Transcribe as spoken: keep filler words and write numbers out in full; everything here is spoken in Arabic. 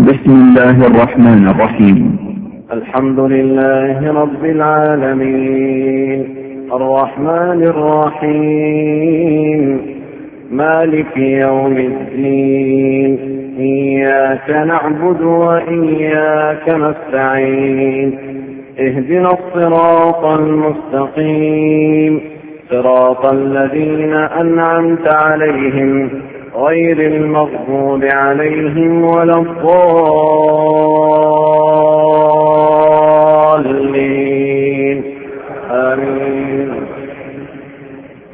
بسم الله الرحمن الرحيم. الحمد لله رب العالمين الرحمن الرحيم مالك يوم الدين إياك نعبد وإياك نستعين اهدنا الصراط المستقيم صراط الذين أنعمت عليهم غير المغضوب عليهم ولا الضالين.